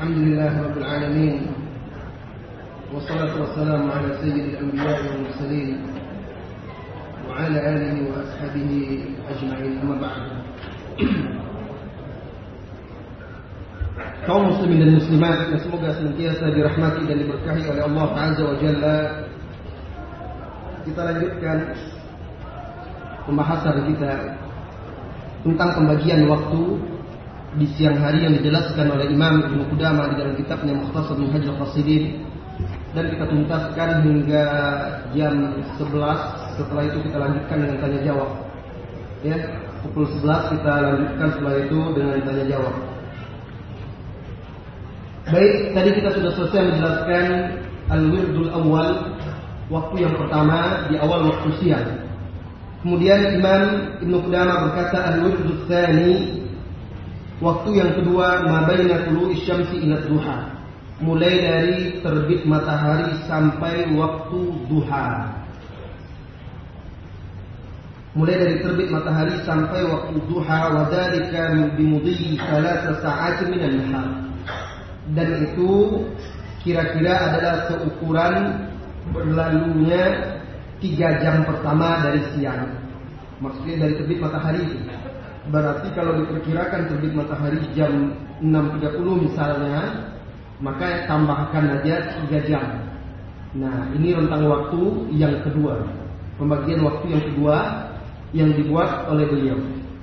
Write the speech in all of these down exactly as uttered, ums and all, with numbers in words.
Alhamdulillah Rabbil Alamin. Wassalatu wassalamu ala sayyidil anbiya wal mursalin wa ala alihi wa ashabihi ajma'in, amma ba'd. Kaum muslimin dan muslimat yang semoga senantiasa dirahmati dan diberkahi oleh Allah Azza wa Jalla, kita lanjutkan pembahasan kita tentang pembagian waktu di siang hari yang dijelaskan oleh Imam Ibnu Qudamah di dalam kitabnya Mukhtasar Minhaj al-Qasidin, dan kita tuntaskan hingga jam sebelas. Setelah itu kita lanjutkan dengan tanya jawab. Ya, pukul sebelas kita lanjutkan setelah itu dengan tanya jawab. Baik, tadi kita sudah selesai menjelaskan al-wirdul awal, waktu yang pertama di awal waktu siang. Kemudian Imam Ibnu Qudamah berkata al-wirdul tsani, waktu yang kedua, ma baina tulu'i syamsi ila duha, mulai dari terbit matahari sampai waktu duha. Mulai dari terbit matahari sampai waktu duha, wa dzalika bi mudhi thalatha sa'atin min an-nahar. Dan itu kira-kira adalah seukuran berlalunya tiga jam pertama dari siang. Maksudnya dari terbit matahari itu. Berarti kalau diperkirakan terbit matahari jam enam tiga puluh misalnya, maka tambahkan aja tiga jam. Nah, ini rentang waktu yang kedua, pembagian waktu yang kedua yang dibuat oleh beliau.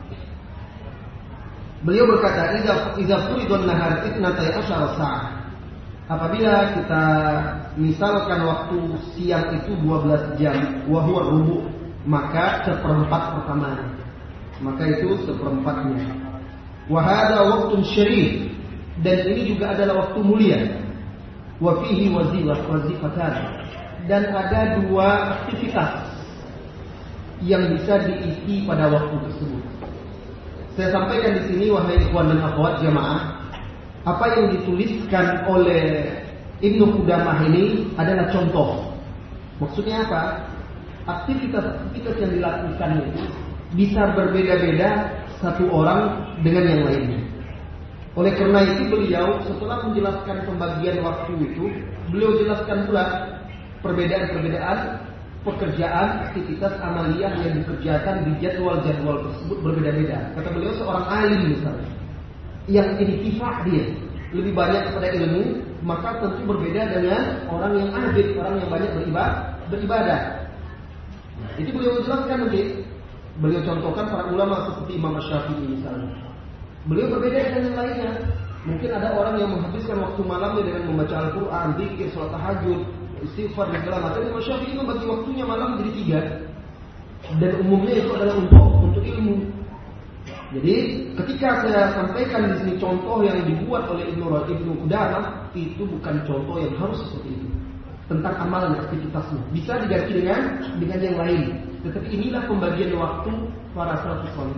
Beliau berkata, "Idza idza furidun nahar itnatai asyara sa'ah." Apabila kita misalkan waktu siang itu dua belas jam, wa huwa rubu', maka seperempat pertamanya. Maka itu seperempatnya. Wa hadha waqtun syarif, dan ini juga adalah waktu mulia. Wa fihi wazifatan, dan ada dua aktivitas yang bisa diisi pada waktu tersebut. Saya sampaikan di sini, wahai ikhwan dan akhwat jamaah, apa yang dituliskan oleh Ibnu Qudamah ini adalah contoh. Maksudnya apa? Aktivitas-aktivitas yang dilakukan itu bisa berbeda-beda satu orang dengan yang lainnya. Oleh karena itu beliau setelah menjelaskan pembagian waktu itu, beliau jelaskan pula perbedaan-perbedaan pekerjaan, aktivitas amaliyah yang dikerjakan di jadwal-jadwal tersebut berbeda-beda. Kata beliau, seorang alim misalnya yang intifah dia lebih banyak kepada ilmu, maka tentu berbeda dengan orang yang abid, orang yang banyak beribadah. beribadah. Itu beliau jelaskan nanti. Beliau contohkan para ulama seperti Imam Syafi'i misalnya. Beliau berbeda dengan yang lainnya. Mungkin ada orang yang menghabiskan waktu malamnya dengan membaca Al-Quran, zikir, sholat tahajud, istighfar dan segala macam. Imam Syafi'i membagi waktunya malam jadi tiga. Dan umumnya itu adalah untuk untuk ilmu. Jadi ketika saya sampaikan di sini contoh yang dibuat oleh Ibnu Ibnu Qudamah, itu bukan contoh yang harus seperti itu. Tentang amalan aktivitasnya bisa diganti dengan dengan yang lain. Tetapi inilah pembagian waktu para salafus saleh.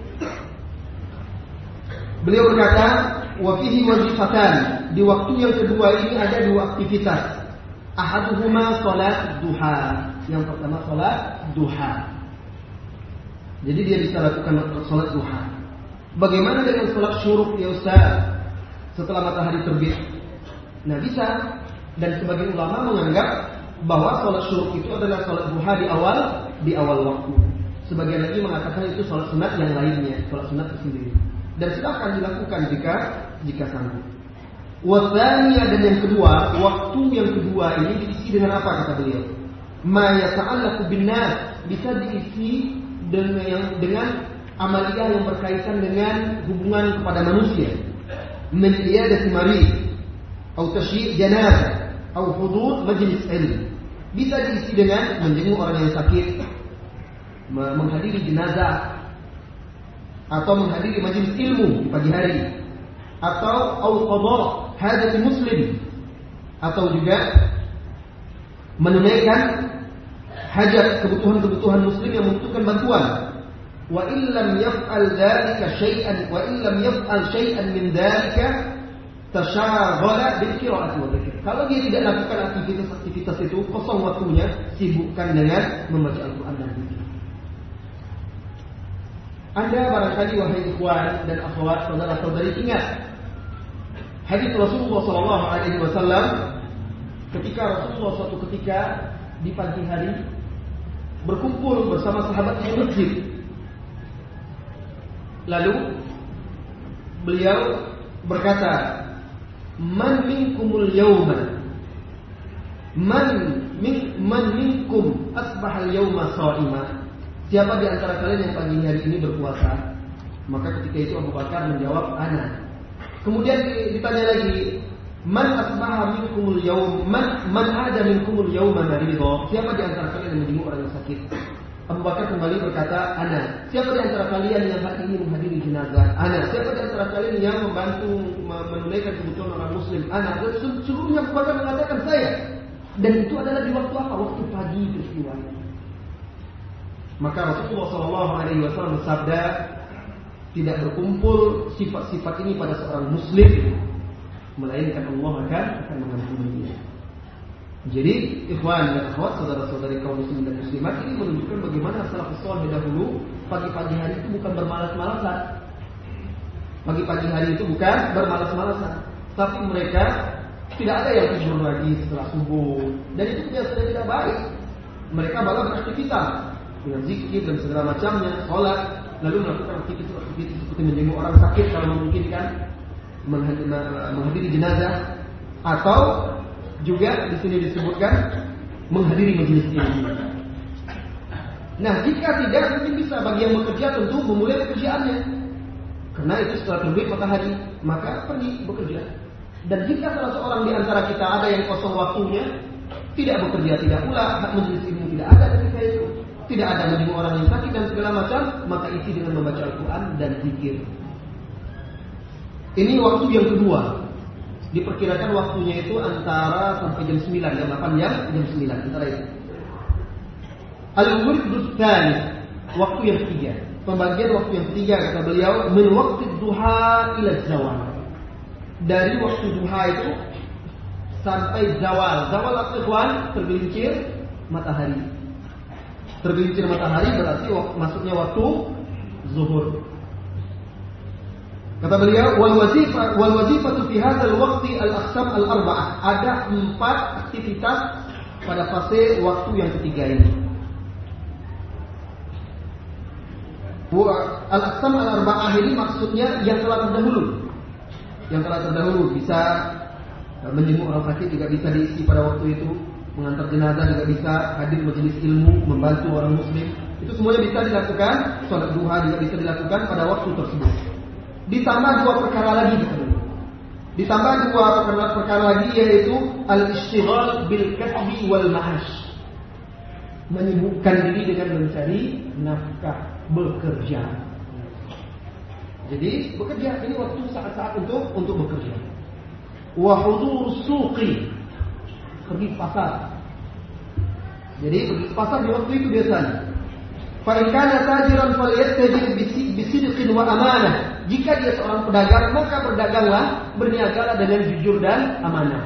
Beliau berkata, wa fihi wazifatan, di waktu yang kedua ini ada dua aktivitas. Ahaduhuma salat duha. Yang pertama salat duha. Jadi dia bisa lakukan salat duha. Bagaimana dengan salat syuruk ya Ustaz? Setelah matahari terbit. Nah, bisa. Dan sebagian ulama menganggap bahwa salat syuruk itu adalah salat duha di awal di awal waktu. Sebagian lagi mengatakan itu salat sunat yang lainnya, salat sunat tersendiri. Dan silakan dilakukan jika jika sanggup. Watsaniya, dan yang kedua, waktu yang kedua ini diisi dengan apa kata beliau? Ma yata'allaqu bin-nas, bisa diisi dengan yang, dengan amaliyah yang berkaitan dengan hubungan kepada manusia. Min iyadati marid, atau tasyyi' janazah, atau hudur majlis ilm. Bisa diisi dengan menjenguk orang yang sakit, menghadiri jenazah, atau menghadiri majelis ilmu di pagi hari, atau au qada hajat muslim, atau juga menunaikan hajat kebutuhan-kebutuhan muslim yang membutuhkan bantuan. Wa illam yaf'al dzalika syai'an wa illam yaf'al syai'an min dzalika tasyaghala bil qira'ati wa dzikr. Kalau dia tidak lakukan aktivitas-aktivitas itu, kosong waktunya, sibukkan dengan membaca Al-Qur'an dan zikir. Anda barangkali wahai ikhwan dan akhwat, saudara-saudari, ingat hadis Rasulullah Shallallahu Alaihi Wasallam ketika Rasulullah suatu ketika di pagi hari berkumpul bersama sahabat di masjid. Lalu beliau berkata, "Man minkumul yawma, man min man minkum asbahal yawma sha'ima." Siapa di antara kalian yang pagi hari ini berpuasa? Maka ketika itu Abu Bakar menjawab, "Ana." Kemudian ditanya lagi, "Man asbaha minkumul yawm, man man ada minkumul yawma maridha?" Siapa di antara kalian yang menjenguk orang yang sakit? Abu Bakar kembali berkata, "Ana." Siapa di antara kalian yang hari ini menghadiri jenazah? Ana. Siapa di antara kalian yang membantu menunaikan kebutuhan orang muslim? Ana. Dan seluruhnya Abu Bakar mengatakan saya. Dan itu adalah di waktu apa? Waktu pagi peristiwa. Maka Rasulullah Shallallahu Alaihi Wasallam bersabda, tidak berkumpul sifat-sifat ini pada seorang muslim, melainkan Allah akan akan mengampuninya. Jadi, ikhwan dan akhwat, saudara-saudari kaum muslimin dan muslimat, ini menunjukkan bagaimana salafus saleh dahulu pagi-pagi hari itu bukan bermalas-malasan. Pagi-pagi hari itu bukan bermalas-malasan, tapi mereka tidak ada yang tidur lagi setelah subuh, dan itu biasanya tidak baik. Mereka malah beraktivitas dengan zikir dan segala macamnya, sholat, lalu melakukan aktivitas-aktivitas seperti menjenguk orang sakit kalau memungkinkan, menghadiri jenazah, atau juga di sini disebutkan menghadiri majelis ilmu. Nah, jika tidak, mungkin bisa bagi yang bekerja tentu memulai pekerjaannya, karena itu setelah terbit matahari maka pergi bekerja. Dan jika salah seorang di antara kita ada yang kosong waktunya, tidak bekerja, tidak pula majelis ilmu, tidak ada ketika itu, tidak ada menjenguk orang yang sakit dan segala macam, maka isi dengan membaca Al-Quran dan zikir. Ini waktu yang kedua. Diperkirakan waktunya itu antara sampai jam sembilan, jam delapan, jam jam sembilan, antara itu. Al-Wirdus Tsani, waktu yang ketiga. Pembagian waktu yang ketiga kata beliau, min waqti duha ila zawal. Dari waktu duha itu sampai zawal. Zawal apa ikhwan? Tergelincir matahari. Tergelincir matahari berarti waktu, masuknya waktu zuhur. Kata beliau, wal wazifah wal wazifatu fi hadzal waqti al-aqsam al-arba'ah. Ada empat aktivitas pada fase waktu yang ketiga ini. Al-aqsam al-arba'ah ini maksudnya yang telah terdahulu. Yang telah terdahulu bisa menjenguk orang sakit, juga bisa diisi pada waktu itu, mengantar jenazah juga bisa, hadir majelis ilmu, membantu orang muslim. Itu semuanya bisa dilakukan. Salat duha juga bisa dilakukan pada waktu tersebut. Ditambah dua perkara lagi, ditambah dua perkara, perkara lagi, yaitu al-ishtighal bil kasbi wal ma'ash, menyibukkan diri dengan mencari nafkah, bekerja. Jadi bekerja ini waktu saat-saat untuk untuk bekerja. Wa hudur suqi, pergi ke pasar. Jadi pergi ke pasar di waktu itu biasanya. Fa in kana tajiran falyatajir bisidqin wa amanah. Jika dia seorang pedagang, maka berdaganglah, berniagalah dengan jujur dan amanah.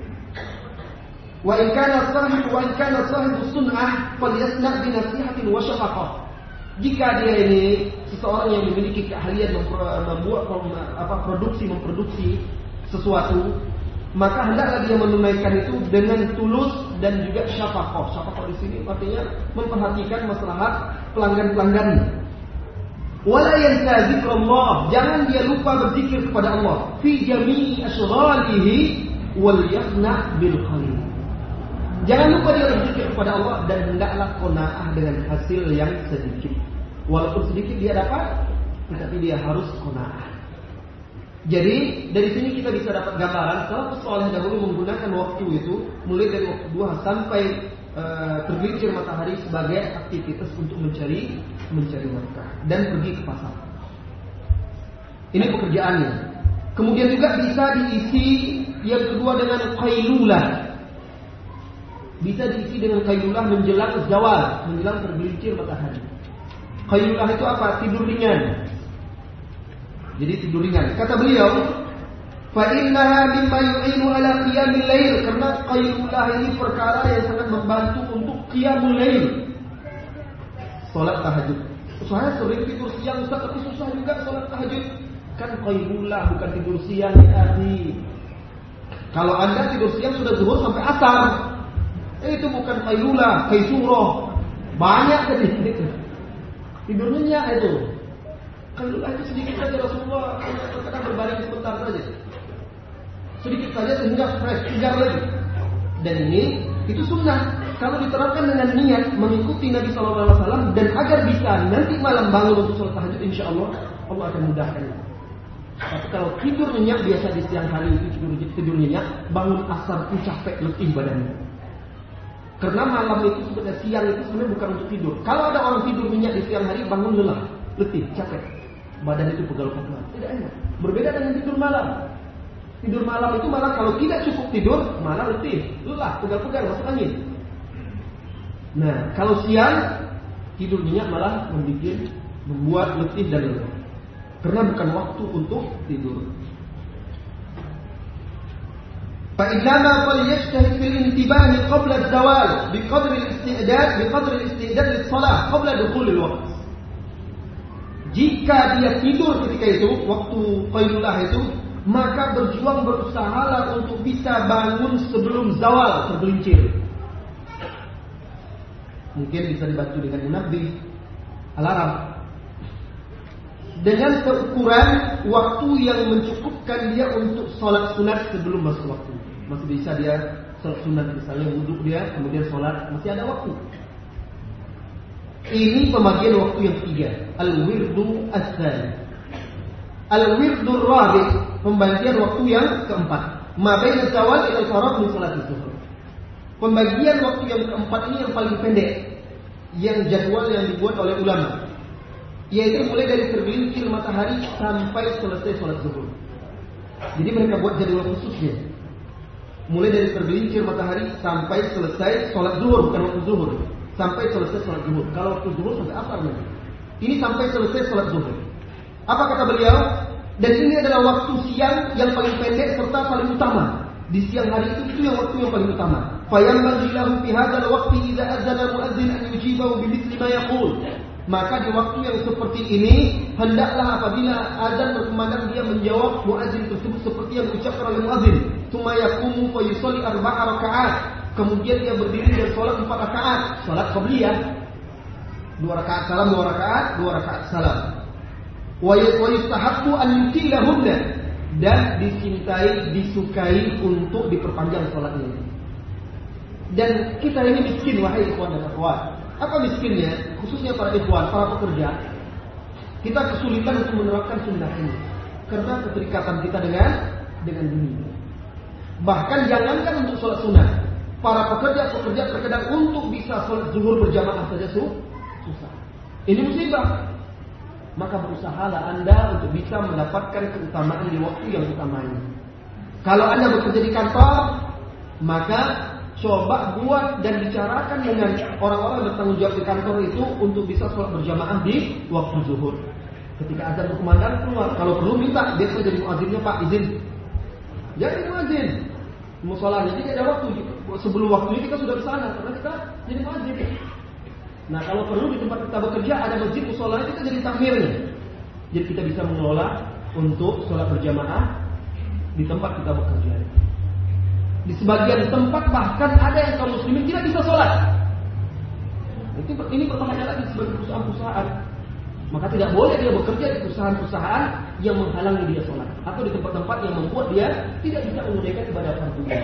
Wa in kana sahib wa in kana sahibu sun'ah falyasna' bi nasihatin wa syafaqah. Jika dia ini seseorang yang memiliki keahlian membuat apa produksi memproduksi sesuatu, maka hendaklah dia menunaikan itu dengan tulus dan juga syafaqah. Syafaqah di sini artinya memperhatikan maslahat pelanggan-pelanggannya. Wala yansa zikrullah, jangan dia lupa berzikir kepada Allah fi jami'i asghalihi wal yaqna' bil qalil. Jangan lupa dia berzikir kepada Allah dan hendaklah qanaah dengan hasil yang sedikit. Walaupun sedikit dia dapat, tetapi dia harus qanaah. Jadi dari sini kita bisa dapat gambaran salafus saleh dahulu menggunakan waktu itu mulai dari waktu duha sampai uh, tergelincir matahari sebagai aktivitas untuk mencari mencari nafkah dan pergi ke pasar. Ini pekerjaannya. Kemudian juga bisa diisi yang kedua dengan qailulah. Bisa diisi dengan qailulah menjelang zawal, menjelang tergelincir matahari. Qailulah itu apa? Tidur ringan. Jadi tidur ringan. Kata beliau, fa innaha mimma yu'inu ala qiyamil lail, karena qailulah ini perkara yang sangat membantu untuk qiyamul lail. Salat tahajud. Saya sering tidur siang Ustaz, tapi susah juga salat tahajud. Kan qailula bukan tidur siang ya akhi. Kalau Anda tidur siang sudah zuhur sampai asar, eh, itu bukan qailula, qaisuro. Banyak tadi. Tidurnya nyenyak itu. Qailula itu sedikit saja Rasulullah katakan berbaring sebentar saja. Sedikit saja sehingga fresh, segar lagi. Dan ini itu sunnah. Kalau diterapkan dengan niat mengikuti Nabi Shallallahu Alaihi Wasallam dan agar bisa nanti malam bangun untuk sholat tahajud, insya Allah Allah akan mudahkan. Tapi kalau tidur nyenyak biasa di siang hari itu tidur, tidur nyenyak, bangun asar itu capek letih badannya. Karena malam itu sebenarnya siang itu sebenarnya bukan untuk tidur. Kalau ada orang tidur nyenyak di siang hari bangun lelah, letih, capek, badan itu pegal-pegal, tidak enak. Berbeda dengan tidur malam. Tidur malam itu malah kalau tidak cukup tidur malah letih, lelah, pegal-pegal, masuk angin. Nah, kalau siang tidur nyenyak malah membuat membuat letih dan lelah. Karena bukan waktu untuk tidur. فإنما فليجتهد في الانتباه قبل الزوال بقدر الاستعداد بقدر الاستعداد للصلاة قبل دخول الوقت. Jika dia tidur ketika itu, waktu qailulah itu, maka berjuang berusahalah untuk bisa bangun sebelum zawal tergelincir. Mungkin bisa dibantu dengan munabbih, alarm. Dengan seukuran waktu yang mencukupkan dia untuk sholat sunat sebelum masuk waktu. Masih bisa dia sholat sunat, misalnya wudhu dia, kemudian sholat, masih ada waktu. Ini pembagian waktu yang ketiga, al-wirdu as-tsani. Al-wirdu ar-rabi', pembagian waktu yang keempat, ma baina zawal ila al-faragh min salat zuhur. Pembagian waktu yang keempat ini yang paling pendek, yang jadwal yang dibuat oleh ulama, yaitu mulai dari tergelincir matahari sampai selesai sholat zuhur. Jadi mereka buat jadwal khususnya. Mulai dari tergelincir matahari sampai selesai sholat zuhur, bukan waktu zuhur. Sampai selesai sholat zuhur. Kalau waktu zuhur sampai asar nanti. Ini sampai selesai sholat zuhur. Apa kata beliau? Dan ini adalah waktu siang yang paling pendek serta paling utama. Di siang hari itu itu yang waktu yang paling utama. Fayambaghi lahu fi hadzal waqti idza adzana muadzin an yujibahu bimithli ma yaqul. Maka di waktu yang seperti ini hendaklah apabila azan berkumandang dia menjawab muadzin tersebut seperti yang diucapkan oleh muadzin. Tsumma yaqumu fa yusalli arba'a rakaat. Kemudian dia berdiri dan sholat empat rakaat, sholat qabliyah. Dua rakaat salam, dua rakaat, dua rakaat salam. Wa yustahabbu an yutilahunna, dan dicintai, disukai untuk diperpanjang sholatnya. Dan kita ini miskin, wahai ikhwan dan akhwat. Apa miskinnya? Khususnya para ikhwan, para pekerja. Kita kesulitan untuk menerapkan sunnah ini karena keterikatan kita dengan dengan dunia. Bahkan jangankan untuk sholat sunnah, para pekerja-pekerja terkadang untuk bisa sholat zuhur berjamaah saja susah. Ini musibah. Maka berusahalah Anda untuk bisa mendapatkan keutamaan di waktu yang utama ini. Kalau Anda bekerja di kantor, maka coba buat dan bicarakan dengan orang-orang yang bertanggung jawab di kantor itu untuk bisa sholat berjamaah di waktu zuhur. Ketika azan berkumandang keluar, kalau perlu minta dia jadi muadzinnya, Pak izin. Jadi muadzin, musolahnya jadi ada waktu. Sebelum waktunya kita sudah ke sana karena kita jadi muadzin. Nah kalau perlu di tempat kita bekerja ada masjid musolahnya, kita jadi takmirnya. Jadi kita bisa mengelola untuk sholat berjamaah di tempat kita bekerja. Di sebagian tempat bahkan ada yang kaum muslimin tidak bisa sholat. Itu ini berbahaya lagi sebagai perusahaan-perusahaan. Maka tidak boleh dia bekerja di perusahaan-perusahaan yang menghalangi dia sholat, atau di tempat-tempat yang membuat dia tidak bisa menunaikan ibadah fardunya.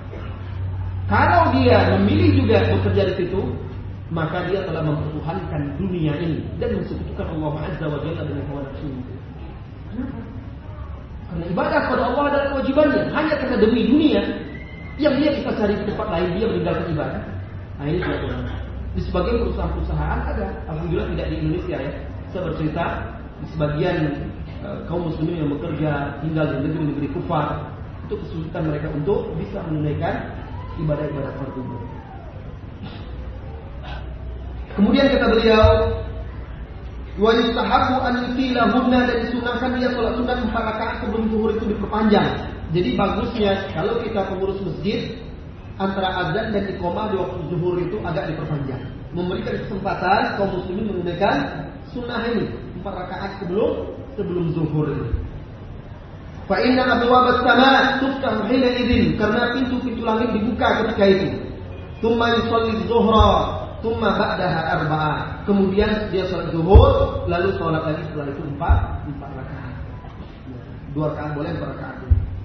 Kalau dia memilih juga bekerja di situ, maka dia telah mempertuhankan dunia ini dan mensekutukan Allah Azza wa Jalla dengan hawa nafsunya. Kenapa? Karena ibadah kepada Allah adalah kewajibannya. Hanya karena demi dunia yang dia bisa cari di tempat lain, dia meninggalkan ibadah. Nah ini tidak benar. Di sebagian perusahaan-perusahaan ada, alhamdulillah tidak di Indonesia ya. Saya bercerita di sebagian uh, kaum muslimin yang bekerja tinggal di negeri-negeri kufar, itu kesulitan mereka untuk bisa menunaikan ibadah-ibadah fardu. Kemudian kata beliau, wa yustahabu an yutilahunna, dan disunahkan dia sholat sunat empat rakaat sebelum zuhur itu diperpanjang. Jadi bagusnya kalau kita pengurus masjid, antara azan dan iqamah di waktu zuhur itu agak diperpanjang, memberikan kesempatan kaum muslimin menunaikan sunnah ini empat rakaat sebelum sebelum zuhur ini. Fa inna abwabas sama tuftahu hina idzin, karena pintu-pintu langit dibuka ketika itu. Tsumma yusalli dzuhra, tsumma ba'daha arba'ah. Kemudian dia salat zuhur, lalu salat lagi setelah itu empat, empat rakaat. Dua rakaat boleh, empat rakaat.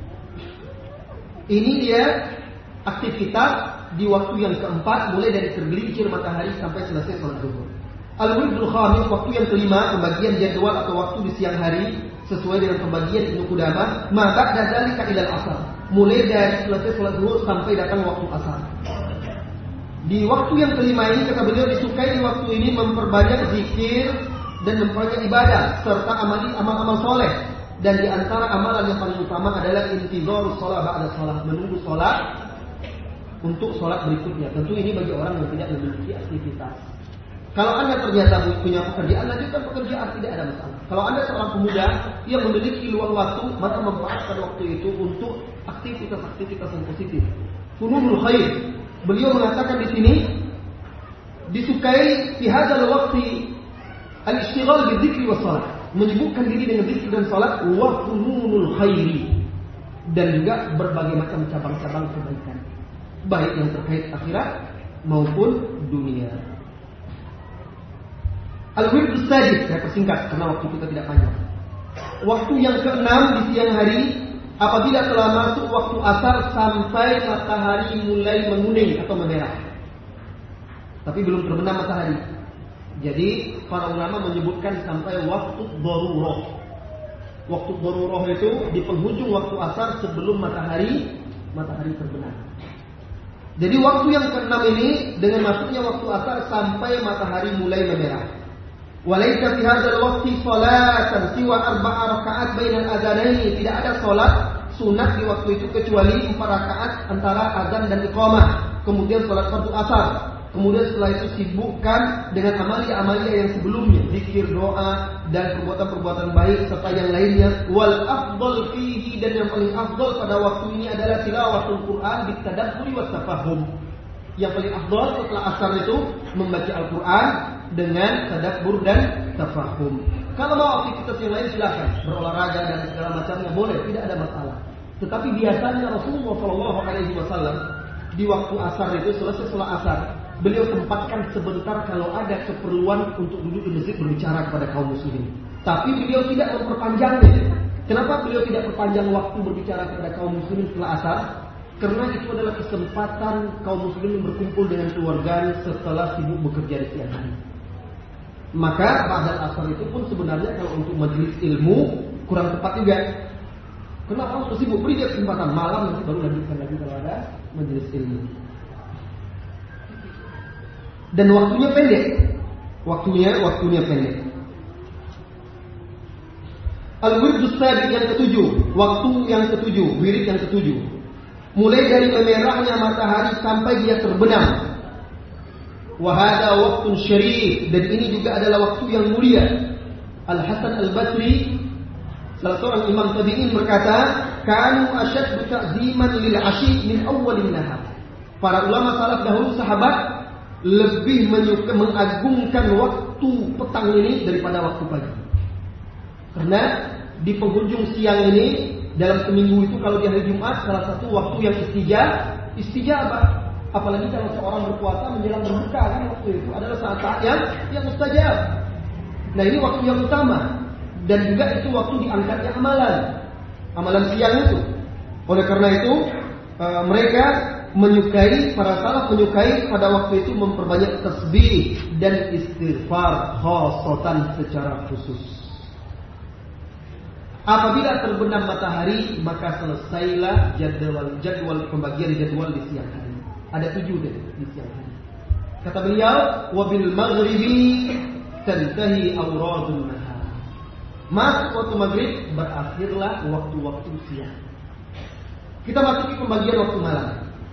Ini dia aktivitas di waktu yang keempat, mulai dari tergelincir matahari sampai selesai salat zuhur. Al-Wirdul Khamis, waktu yang kelima, pembagian jadwal atau waktu di siang hari sesuai dengan pembagian Ibnu Qudamah, ma ba'da dzalika ila al-asar. Mulai dari selesai salat zuhur sampai datang waktu asar. Di waktu yang kelima ini kata beliau disukai di waktu ini memperbanyak zikir dan memperbanyak ibadah serta amali amal-amal soleh. Dan di antara amalan yang paling utama adalah intizarus shalah ba'da shalah, menunggu salat untuk salat berikutnya. Tentu ini bagi orang yang tidak memiliki aktivitas. Kalau Anda ternyata punya pekerjaan, lanjutkan pekerjaan, tidak ada masalah. Kalau Anda seorang pemuda yang memiliki luang waktu, maka manfaatkan waktu itu untuk aktivitas-aktivitas yang positif. Fununul khair. Beliau mengatakan di sini disukai fi hadzal waqti al-ishtighal bidzikri was shalah, menyibukkan diri dengan zikir dan salat, wa fununul khairi, dan juga berbagai macam cabang-cabang kebaikan, baik yang terkait akhirat maupun dunia. Al-Wirdus Sadis, saya persingkat karena waktu kita tidak panjang. Waktu yang keenam di siang hari, apabila telah masuk waktu asar sampai matahari mulai menguning atau memerah, tapi belum terbenam matahari. Jadi para ulama menyebutkan sampai waktu darurah. Waktu darurah itu di penghujung waktu asar sebelum matahari matahari terbenam. Jadi waktu yang keenam ini dengan masuknya waktu asar sampai matahari mulai memerah. Walaika fi hadzal waqti salatan siwa arba'a rakaat bainal adzanaini, tidak ada salat sunat di waktu itu kecuali empat rakaat antara azan dan iqamah. Kemudian salat fardu asar. Kemudian setelah itu sibukkan dengan amalia-amalia yang sebelumnya, zikir, doa dan perbuatan-perbuatan baik serta yang lainnya. Wal afdal fihi, dan yang paling afdal pada waktu ini adalah tilawatul Quran bitadabburi wat tafahum. Yang paling afdal setelah asar itu membaca Al-Quran dengan tadabbur dan tafahum. Kalau mau aktivitas yang lain silakan, berolahraga dan segala macamnya boleh, tidak ada masalah. Tetapi biasanya Rasulullah shallallahu alaihi wasallam di waktu asar itu, selesai sholat asar, beliau sempatkan sebentar kalau ada keperluan untuk duduk di masjid berbicara kepada kaum muslimin. Tapi beliau tidak memperpanjangnya. Kenapa beliau tidak perpanjang waktu berbicara kepada kaum muslimin setelah asar? Karena itu adalah kesempatan kaum muslimin berkumpul dengan keluarga setelah sibuk bekerja di siang hari. Maka ba'dal asar itu pun sebenarnya kalau untuk majelis ilmu kurang tepat juga. Kenapa harus sibuk? Beri dia kesempatan malam nanti baru lanjutkan lagi kalau ada majelis ilmu. Dan waktunya pendek. Waktunya waktunya pendek. Al-Wirdus Sabiq yang ketujuh, waktu yang ketujuh, wirid yang ketujuh. Mulai dari memerahnya matahari sampai dia terbenam. Wahada waktun syarif, dan ini juga adalah waktu yang mulia. Al-Hasan Al-Basri, salah seorang imam tabi'in, berkata, kanu asyaddu ta'ziman lil 'ashi min awwalin nahar. Para ulama salaf dahulu sahabat lebih menyuka, mengagungkan waktu petang ini daripada waktu pagi. Karena di penghujung siang ini dalam seminggu itu, kalau di hari Jumat salah satu waktu yang istijab, istijabah. Apalagi kalau seorang berpuasa menjelang berbuka, kan waktu itu adalah saat-saat yang yang mustajab. Nah, ini waktu yang utama, dan juga itu waktu diangkatnya amalan, amalan siang itu. Oleh karena itu uh, mereka menyukai, para salaf menyukai pada waktu itu memperbanyak tasbih dan istighfar khosatan secara khusus. Apabila terbenam matahari, maka selesailah jadwal jadwal pembagian jadwal di siang hari. Ada tujuh deh di siang hari. Kata beliau, wabil maghribi tantahi awradun nahar. Masuk waktu maghrib, berakhirlah waktu-waktu siang. Kita masuki pembagian waktu malam.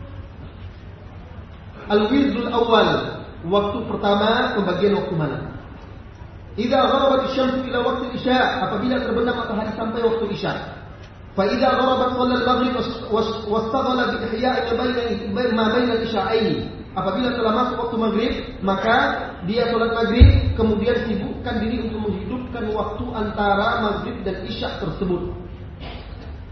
Al-wirdul awal, waktu pertama pembagian waktu malam. Idza gharabat asy-syamsu ila waqti isya, apabila terbenam matahari sampai waktu isya. Fa idza gharabat shalla al-maghrib wastaghala bi ihya'i ma baina al-isya'ain. Apabila telah masuk waktu maghrib, maka dia salat maghrib, kemudian sibukkan diri untuk menghidupkan waktu antara maghrib dan isya tersebut.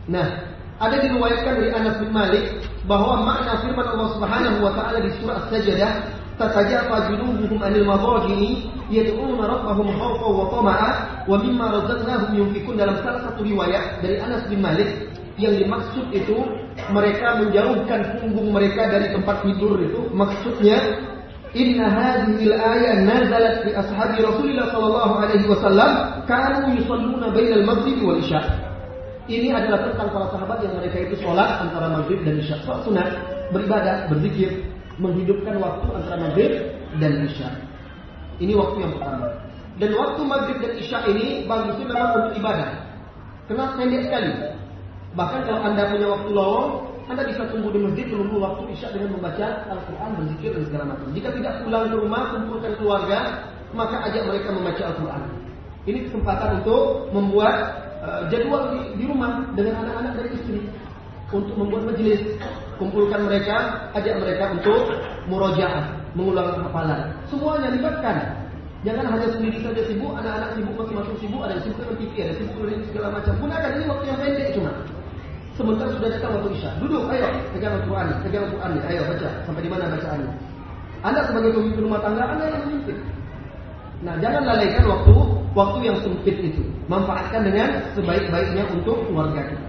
Nah, ada diriwayatkan dari Anas bin Malik bahwa makna firman Allah Subhanahu wa taala di surah As-Sajdah, tatajafa junubuhum 'anil madaji'i yad'una rabbahum khawfan wa tama'a wa mimma razaqnahum yunfiqun. Dalam salah satu riwayat dari Anas bin Malik, yang dimaksud itu mereka menjauhkan punggung mereka dari tempat tidur itu, maksudnya inna hadhil ayah nazalat fi ashabi Rasulillah sallallahu alaihi wasallam kanu yusalluna bainal maghrib wal isya. Ini adalah tentang para sahabat yang mereka itu sholat antara maghrib dan isya. Sholat sunat, beribadah, berzikir, menghidupkan waktu antara maghrib dan isya. Ini waktu yang pertama. Dan waktu maghrib dan isya ini bagusnya memang untuk ibadah, karena pendek sekali. Bahkan kalau Anda punya waktu lowong, Anda bisa tunggu di masjid menunggu waktu isya dengan membaca Al-Quran, berzikir dan segala macam. Jika tidak pulang ke rumah, kumpulkan keluarga, maka ajak mereka membaca Al-Quran. Ini kesempatan untuk membuat uh, jadwal di, di rumah dengan anak-anak dan istri, untuk membuat majelis. Kumpulkan mereka, ajak mereka untuk murojaah, mengulang hafalan. Semuanya libatkan. Jangan hanya sendiri saja sibuk, anak-anak sibuk, masing-masing sibuk, ada yang sibuk dengan T V, ada yang sibuk dengan segala macam. Gunakan ini waktu yang pendek cuma. Sebentar sudah datang waktu isya. Duduk, ayo, pegang Al-Quran, pegang Al-Quran, ayo baca. Sampai di mana bacaannya? Anda sebagai pemimpin rumah tangga, Anda yang memimpin. Nah, jangan lalaikan waktu waktu yang sempit itu. Manfaatkan dengan sebaik-baiknya untuk keluarga kita.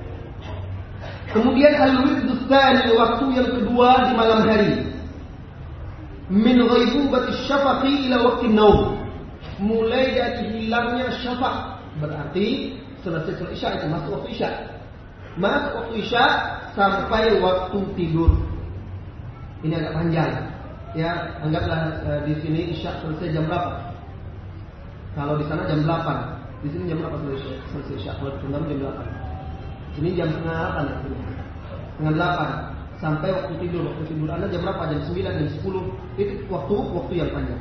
Kemudian al-wirdus tsani, waktu yang kedua di malam hari. Min ghaibubati syafaqi ila waqti naum. Mulai dari hilangnya syafaq, berarti selesai sholat isya itu masuk waktu isya. Masuk waktu isya sampai waktu tidur. Ini agak panjang. Ya, anggaplah uh, di sini isya selesai jam berapa? Kalau di sana jam delapan. Di sini jam berapa selesai selesai isya? Kalau di sana jam delapan. Sini jam setengah delapan ya. Setengah delapan. Sampai waktu tidur. Waktu tidur Anda jam berapa? Jam sembilan, jam sepuluh. Itu waktu waktu yang panjang.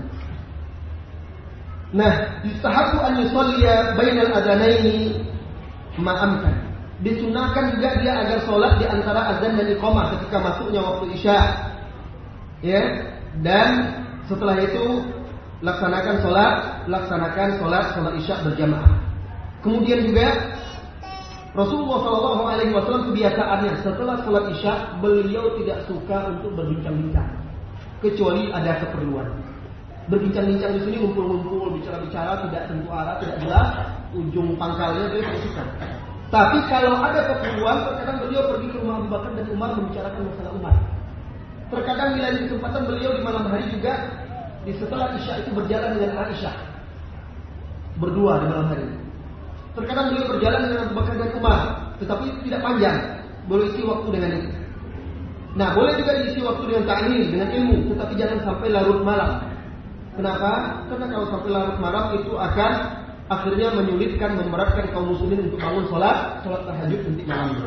Nah, yustahabu an yusalliya bainal adzanaini ma'amkan. Disunahkan juga dia agar sholat di antara azan dan iqamah ketika masuknya waktu isya. Ya, dan setelah itu laksanakan sholat, laksanakan sholat sholat isya berjamaah. Kemudian juga Rasulullah Shallallahu Alaihi Wasallam kebiasaannya setelah sholat isya beliau tidak suka untuk berbincang-bincang, kecuali ada keperluan. Berbincang-bincang di sini, ngumpul-ngumpul, bicara-bicara, tidak tentu arah, tidak jelas ujung pangkalnya, dia tidak suka. Tapi kalau ada keperluan, terkadang beliau pergi ke rumah Abu Bakar dan Umar membicarakan masalah umat. Terkadang bila di kesempatan beliau di malam hari juga di setelah isya itu berjalan dengan Aisyah, berdua di malam hari. Terkadang beliau berjalan dengan Abu Bakar dan Umar, tetapi itu tidak panjang, boleh isi waktu dengan itu. Nah, boleh juga diisi waktu dengan ta'lim, dengan ilmu, tetapi jangan sampai larut malam. Kenapa? Karena kalau sampai larut malam itu akan akhirnya menyulitkan, memberatkan kaum muslimin untuk bangun sholat, sholat tahajud nanti malamnya.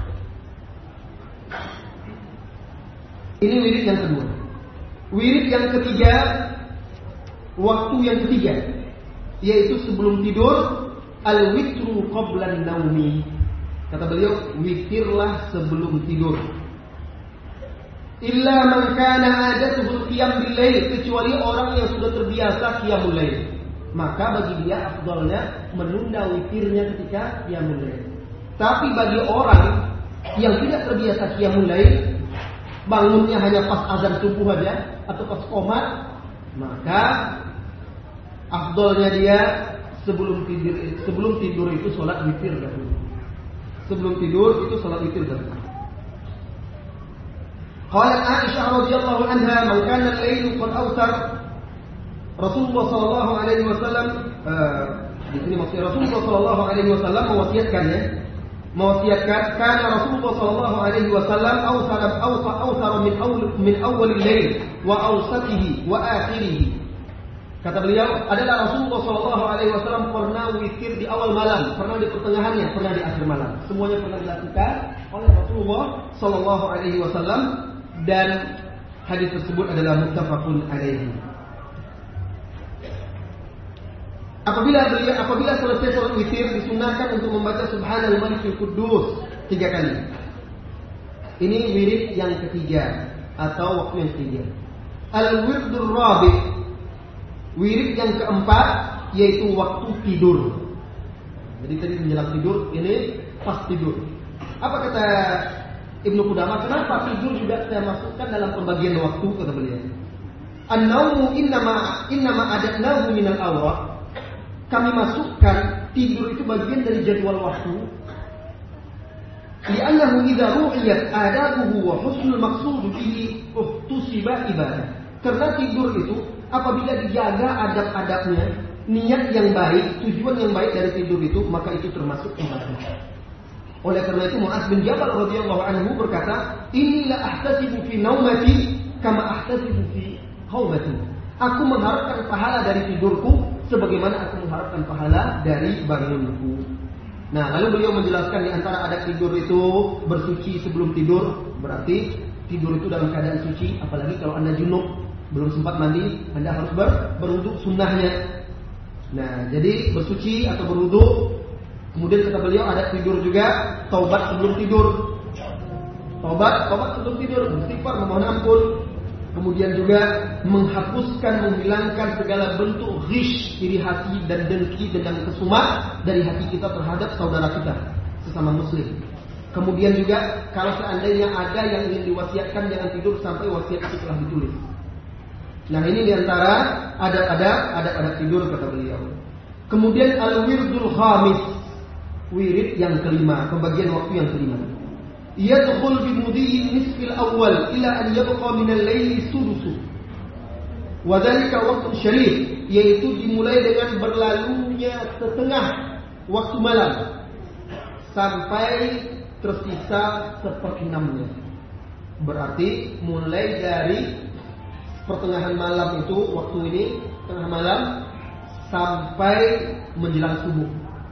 Ini wirid yang kedua. Wirid yang ketiga, waktu yang ketiga, yaitu sebelum tidur, al-witru qablan naumi. Kata beliau, witirlah sebelum tidur. Illa man kana adatuhu qiyam bil lail, kecuali orang yang sudah terbiasa qiyamul lail. Maka bagi dia afdalnya menunda witirnya ketika qiyamul lail. Tapi bagi orang yang tidak terbiasa qiyamul lail, bangunnya hanya pas azan subuh aja atau pas qomat, maka afdalnya dia sebelum tidur sebelum tidur itu sholat witir dahulu. Sebelum tidur itu sholat witir dahulu. Qalat Aisyah radhiyallahu anha, "Man kana al-lailu qad awtar." Rasulullah sallallahu alaihi wasallam uh, di sini maksud Rasulullah sallallahu alaihi wasallam mewasiatkan ya. Mewasiatkan kana Rasulullah sallallahu alaihi wasallam awtar awtar awtar min awal min awal al-lail wa awsatihi wa akhirih. Kata beliau, adalah Rasulullah sallallahu alaihi wasallam pernah witir di awal malam, pernah di pertengahannya, pernah di akhir malam. Semuanya pernah dilakukan oleh Rasulullah sallallahu alaihi wasallam. Dan hadis tersebut adalah muttafaqun alaihi. Apabila beliau apabila selesai salat witir, disunahkan untuk membaca Subhanal Malikil Quddus tiga kali. Ini wirid yang ketiga atau waktu yang ketiga. Al-wirdur rabi, wirid yang keempat yaitu waktu tidur. Jadi tadi menjelang tidur, ini pas tidur. Apa kata Ibnu Qudamah? Kenapa tidur juga saya masukkan dalam pembagian waktu, kata beliau? An-naumu innama innama adadnahu minal awraq. Kami masukkan tidur itu bagian dari jadwal waktu. Li'annahu idza ru'iyat adabuhu wa husnul maqsud bihi uhtusiba ibadah. Karena tidur itu apabila dijaga adab-adabnya, niat yang baik, tujuan yang baik dari tidur itu, maka itu termasuk ibadah. Oleh karena itu Mu'adz bin Jabal radhiyallahu anhu berkata, "Inilah ahtasibu fi naumati kama ahtasibu fi haumati." Aku mengharapkan pahala dari tidurku sebagaimana aku mengharapkan pahala dari bangunku. Nah, lalu beliau menjelaskan di antara adab tidur itu bersuci sebelum tidur, berarti tidur itu dalam keadaan suci, apalagi kalau Anda junub, belum sempat mandi, Anda harus ber, berwudu sunnahnya. Nah, jadi bersuci atau berwudu. Kemudian kata beliau ada tidur juga, taubat sebelum tidur. Taubat, taubat sebelum tidur, beristighfar, memohon ampun. Kemudian juga menghapuskan, menghilangkan segala bentuk ghish, iri hati dan dengki dan kesumat dari hati kita terhadap saudara kita, sesama muslim. Kemudian juga kalau seandainya ada yang ingin diwasiatkan, jangan tidur sampai wasiat itu telah ditulis. Nah, ini diantara adab-adab adab-adab tidur kata beliau. Kemudian al-wirdul khamis, wirid yang kelima, pembagian waktu yang kelima. Yadkhul bi mudhi nisfil awal ila an yabqa min al-laili sudusu. Wa dhalika waqtu syarif, yaitu dimulai dengan berlalunya setengah waktu malam sampai tersisa seperenamnya. Berarti mulai dari pertengahan malam itu, waktu ini tengah malam sampai menjelang subuh.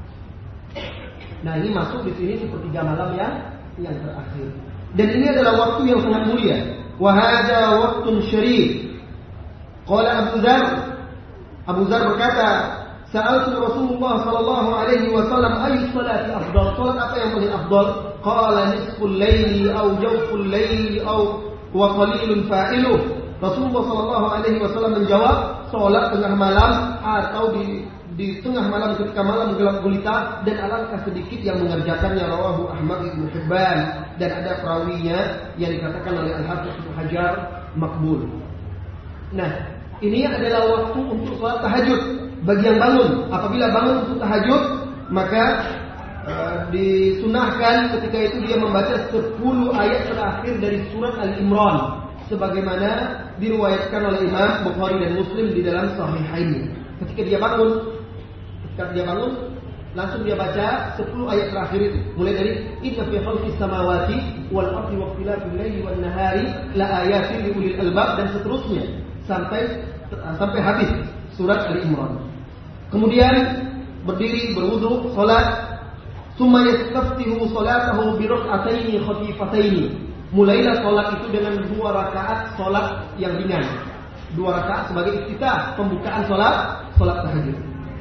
Nah, ini masuk di sini sepertiga malam yang yang terakhir. Dan ini adalah waktu yang sangat mulia. Wa hadza waqtun syarif. Qala Abu Dzar, Abu Dzar berkata, "Sa'altu Rasulullah sallallahu alaihi wasallam ayyu salati afdal?" Salat apa yang paling afdal? Qala nisful laili aw jawful laili aw wa qalilun fa'iluh. Rasulullah sallallahu alaihi wasallam menjawab, salat tengah malam atau di di tengah malam ketika malam gelap gulita, dan alangkah sedikit yang mengerjakannya. Rawahu Ahmad bin Hibban, dan ada perawinya yang dikatakan oleh Al-Hafiz Ibnu Hajar makbul. Nah, ini adalah waktu untuk salat tahajud bagi yang bangun. Apabila bangun untuk tahajud, maka uh, disunahkan ketika itu dia membaca sepuluh ayat terakhir dari surat Al-Imran, sebagaimana diriwayatkan oleh Imam Bukhari dan Muslim di dalam Sahihain. Ketika dia bangun, ketika dia bangun, langsung dia baca sepuluh ayat terakhir itu, mulai dari inna fi khalqis samawati wal ardi wa ikhtilafil laili wan nahari la ayatin li ulil albab, dan seterusnya sampai sampai habis surat Al-Imran. Kemudian berdiri berwudu, salat, summa yastaftihu salatahu bi rak'ataini khafifataini. Mulailah salat itu dengan dua rakaat salat yang ringan. Dua rakaat sebagai iftitah, pembukaan salat salat tahajud.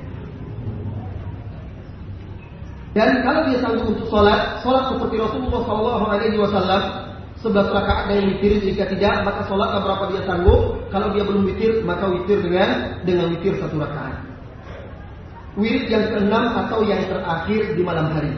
Dan kalau dia sanggup untuk salat, salat seperti Rasulullah sallallahu alaihi wasallam sebelas rakaat dan witir. Jika tidak, maka salatlah berapa dia sanggup. Kalau dia belum witir, maka witir dengan dengan witir satu rakaat. Wirid yang keenam atau yang terakhir di malam hari,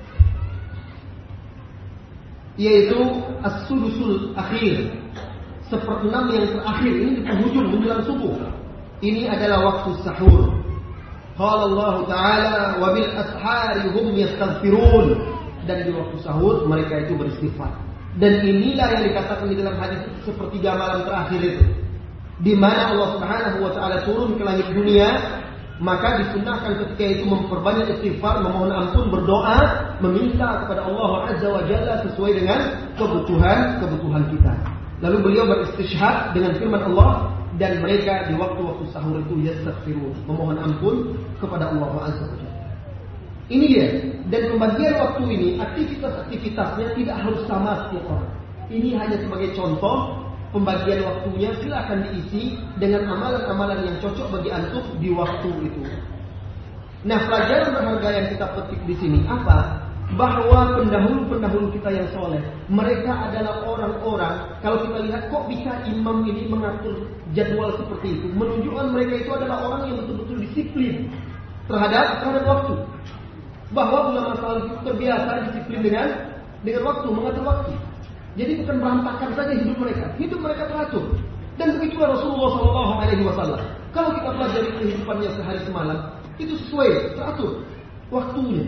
yaitu as-sudusul akhir, seperenam yang terakhir, ini di penghujung menjelang subuh. Ini adalah waktu sahur. Qala Allah Ta'ala wa bil ashari hum yastaghfirun, dan di waktu sahur mereka itu beristighfar. Dan inilah yang dikatakan di dalam hadis itu sepertiga malam terakhir itu, di mana Allah Subhanahu wa taala turun ke langit dunia. Maka disunahkan ketika itu memperbanyak istighfar, memohon ampun, berdoa, meminta kepada Allah Azza wa Jalla sesuai dengan kebutuhan-kebutuhan kita. Lalu beliau beristishhad dengan firman Allah, dan mereka di waktu-waktu sahur itu yastaghfirun, memohon ampun kepada Allah Azza wa Jalla. Ini dia. Dan pembagian waktu ini, aktivitas-aktivitasnya tidak harus sama setiap orang. Ini hanya sebagai contoh. Pembagian waktunya silakan diisi dengan amalan-amalan yang cocok bagi antum di waktu itu. Nah, pelajaran berharga yang kita petik di sini apa? Bahwa pendahulu-pendahulu kita yang soleh, mereka adalah orang-orang, kalau kita lihat kok bisa imam ini mengatur jadwal seperti itu, menunjukkan mereka itu adalah orang yang betul-betul disiplin terhadap terhadap waktu. Bahwa ulama saleh itu terbiasa disiplin dengan dengan waktu, mengatur waktu. Jadi bukan berantakan saja hidup mereka, hidup mereka teratur. Dan begitulah Rasulullah shallallahu alaihi wasallam. Kalau kita pelajari kehidupannya sehari semalam, itu sesuai, teratur waktunya.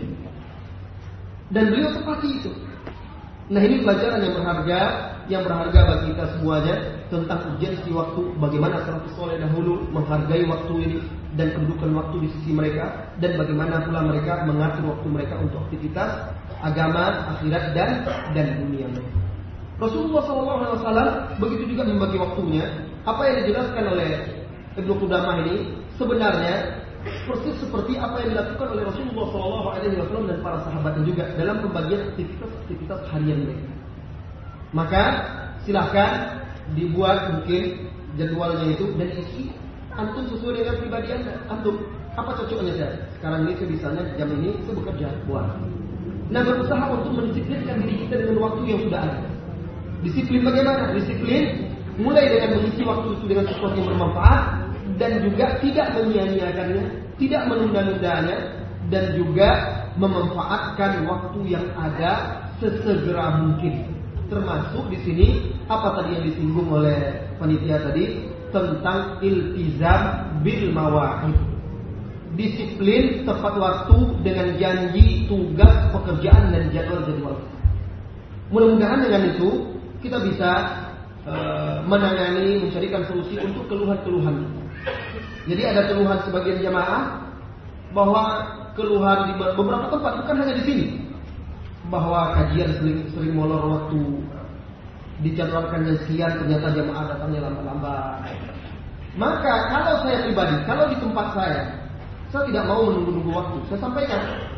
Dan beliau tepati itu. Nah, ini pelajaran yang berharga, yang berharga bagi kita semuanya tentang urgensi waktu, bagaimana salafus saleh dahulu menghargai waktu ini dan kedudukan waktu di sisi mereka, dan bagaimana pula mereka mengatur waktu mereka untuk aktivitas agama, akhirat dan dan dunia mereka. Rasulullah shallallahu alaihi wasallam begitu juga membagi waktunya. Apa yang dijelaskan oleh Ibnu Qudamah ini sebenarnya persis seperti apa yang dilakukan oleh Rasulullah shallallahu alaihi wasallam dan para sahabatnya juga dalam pembagian aktivitas-aktivitas harian mereka. Maka silahkan dibuat mungkin jadwalnya itu dan isi antum sesuai dengan pribadi anda. Antum apa cocoknya saya? Sekarang ini saya misalnya jam ini saya bekerja buat. Nah, berusaha untuk mendisiplinkan diri kita dengan waktu yang sudah ada. Disiplin bagaimana? Disiplin mulai dengan mengisi waktu itu dengan sesuatu yang bermanfaat dan juga tidak menyia-nyiakannya, tidak menunda-nundanya, dan juga memanfaatkan waktu yang ada sesegera mungkin. Termasuk di sini apa tadi yang disinggung oleh panitia tadi tentang iltizam bil mawa'id. Disiplin tepat waktu dengan janji, tugas, pekerjaan dan jadwal-jadwal. Mudah-mudahan dengan itu kita bisa uh, menangani, mencarikan solusi untuk keluhan-keluhan. Jadi ada keluhan sebagian jamaah bahwa keluhan di beberapa tempat, bukan hanya di sini, bahwa kajian sering, sering molor waktu, dijadwalkannya sekian ternyata jamaah datangnya lambat-lambat. Maka kalau saya pribadi, kalau di tempat saya, saya tidak mau menunggu-nunggu waktu. Saya sampaikan,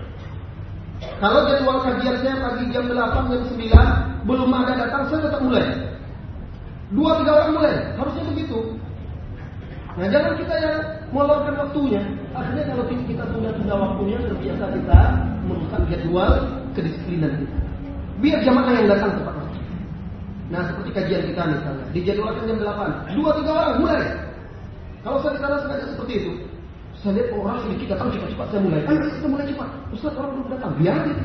kalau jadwal kajian saya pagi jam delapan, jam sembilan belum ada datang, saya tetap mulai. Dua tiga orang mulai, harusnya begitu. Nah, jangan kita yang molorkan waktunya. Akhirnya kalau kita tunda-tunda waktunya, terbiasa kita merusak jadwal kedisiplinan kita. Biar jamaah yang datang tepat waktu. Nah, seperti kajian kita misalnya, dijadwalkan jam delapan, dua tiga orang mulai. Kalau saya di sana sengaja seperti itu, saya lihat orang sedikit datang cepat-cepat, saya mulai. Ayo kita mulai cepat. Ustaz, orang belum datang, biar dia.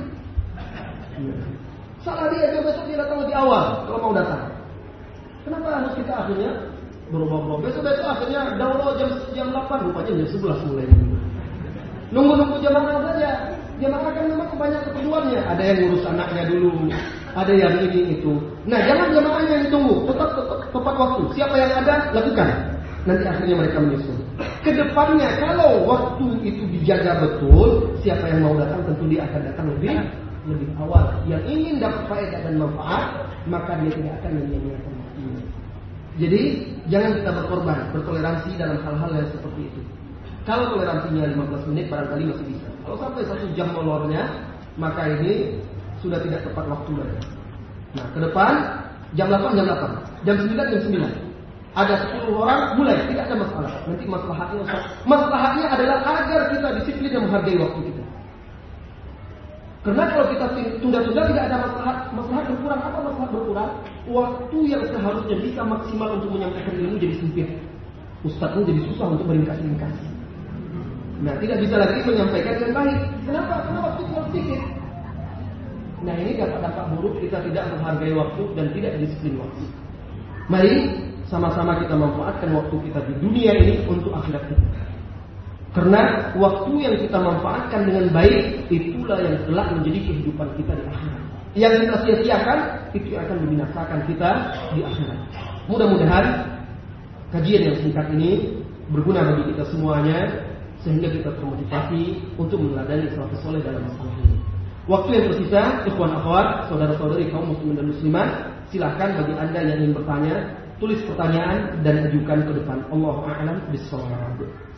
Salah dia, dia besok dia datang lebih awal kalau mau datang. Kenapa harus kita akhirnya berubah-ubah? Besok-besok akhirnya download jam jam delapan, rupanya jam sebelas mulai. Nunggu-nunggu jamaah saja. Jamaah kan memang banyak keperluannya. Ada yang ngurus anaknya dulu, ada yang ini itu. Nah, jangan jamaahnya yang ditunggu, tetap tepat waktu. Siapa yang ada, lakukan. Nanti akhirnya mereka menyusul. Kedepannya kalau waktu itu dijaga betul, siapa yang mau datang tentu dia akan datang lebih lebih awal. Yang ingin dapat faedah dan manfaat, maka dia tidak akan menyia-nyiakan waktunya. Jadi jangan kita berkorban, bertoleransi dalam hal-hal yang seperti itu. Kalau toleransinya lima belas menit barangkali masih bisa. Kalau sampai satu jam molornya, maka ini sudah tidak tepat waktu lagi. Nah, ke depan jam delapan jam delapan, jam sembilan jam sembilan. Ada sepuluh orang mulai, tidak ada masalah. Nanti masalahnya masalahnya adalah agar kita disiplin dan menghargai waktu kita. Karena kalau kita tunda-tunda tidak ada masalah, masalah berkurang. Apa masalah berkurang? Waktu yang seharusnya bisa maksimal untuk menyampaikan ilmu jadi sempit. Ustadznya jadi susah untuk meringkas-ringkas. Nah, tidak bisa lagi menyampaikan dengan baik. Kenapa? Karena waktu cuma sedikit. Nah, ini dampak-dampak buruk kita tidak menghargai waktu dan tidak disiplin waktu. Mari sama-sama kita manfaatkan waktu kita di dunia ini untuk akhirat kita. Karena waktu yang kita manfaatkan dengan baik, itulah yang kelak menjadi kehidupan kita di akhirat. Yang kita sia-siakan, itu akan membinasakan kita di akhirat. Mudah-mudahan kajian yang singkat ini berguna bagi kita semuanya, sehingga kita termotivasi untuk meneladani salafus saleh dalam masalah ini. Waktu yang tersisa, ikhwan akhwat, saudara-saudari kaum muslimin dan muslimat, silakan bagi anda yang ingin bertanya, tulis pertanyaan dan ajukan ke depan. Allahu a'lam bishawab.